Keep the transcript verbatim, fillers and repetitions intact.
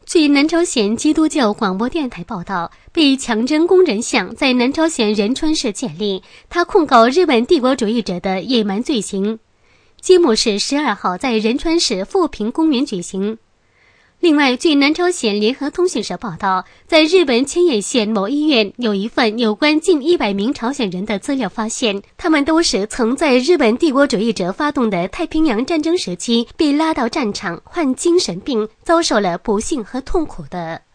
据南朝鲜基督教广播电台报道，被强征工人像在南朝鲜仁川市建立，他控告日本帝国主义者的野蛮罪行。揭幕式十二号在仁川市富平公园举行。另外，据南朝鲜联合通讯社报道，在日本千叶县某医院有一份有关近一百名朝鲜人的资料发现，他们都是曾在日本帝国主义者发动的太平洋战争时期被拉到战场，患精神病，遭受了不幸和痛苦的。